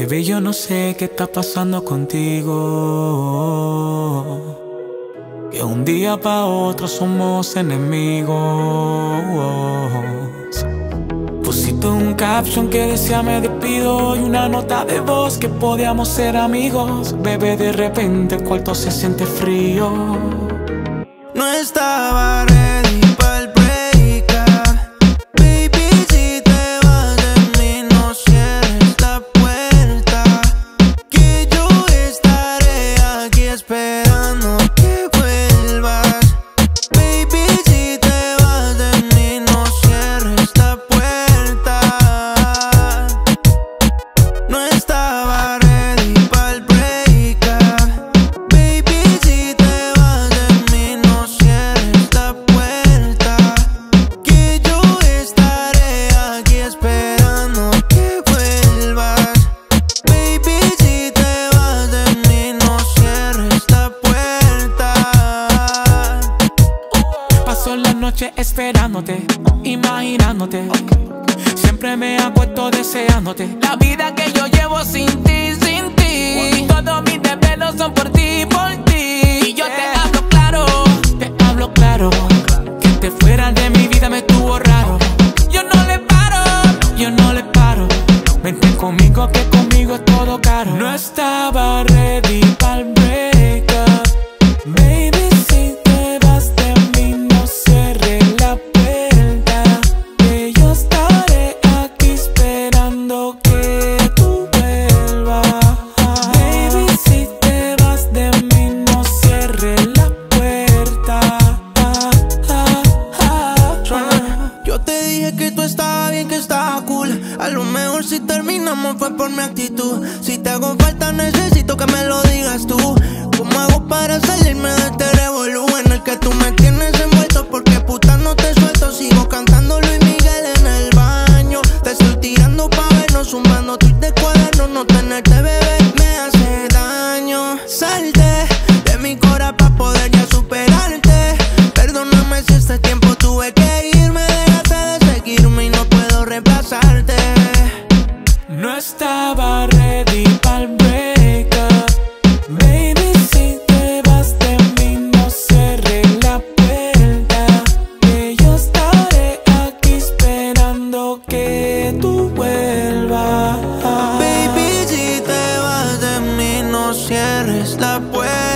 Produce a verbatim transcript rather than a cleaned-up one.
Baby, yo no sé qué está pasando contigo, que un día pa' otro somos enemigos. Pusiste un caption que decía me despido y una nota de voz que podíamos ser amigos. Bebé, de repente el cuarto se siente frío. No estaba ready pa'l break-up. Baby, si te vas de mí, no cierres la puerta, que yo estaré aquí esperando que vuelvas. Baby, si te vas de mí, no cierres la puerta. No estaba ready pa'l break-up. Baby, si te vas de mí, no cierres la puerta, que yo estaré aquí esperando que vuelvas. Baby, si te vas de mí, no cierres la puerta. Paso la noche esperándote, imaginándote. Siempre me acuesto deseándote. La vida que yo llevo sin ti, sin ti. Todos mis desvelos son por ti, por ti. Y yo te hablo claro, te hablo claro. Que te fueras de mi vida me estuvo raro. Yo no le paro, yo no le paro. Vente conmigo que conmigo es todo caro. No estaba ready pa'l break-up. Baby, si te vas de mí, no cierres la puerta, que yo estaré aquí esperando que tú vuelvas. Baby, si te vas de mí, no cierres la puerta. Yo te dije que tú estabas bien, que estaba cool. A lo mejor si terminamos fue por mi actitud. Si te hago falta necesito que me lo digas tú. ¿Cómo hago para salirme de este revolú en el que tú me tienes envuelto? Porque puta no te suelto. Sigo cantando Luis Miguel en el baño. Te estoy tirando pa' vernos, sumando tweets de cuaderno. No tenerte, bebé, me hace daño. Salte de mi cora pa' poder ya superarte. Perdóname si este tiempo tuve que irme. Dejaste de seguirme y no puedo reemplazarte. No estaba ready pa'l break-up. Baby, si te vas de mí, no cierres la puerta, que yo estaré aquí esperando que tú vuelvas. Baby, si te vas de mí, no cierres la puerta.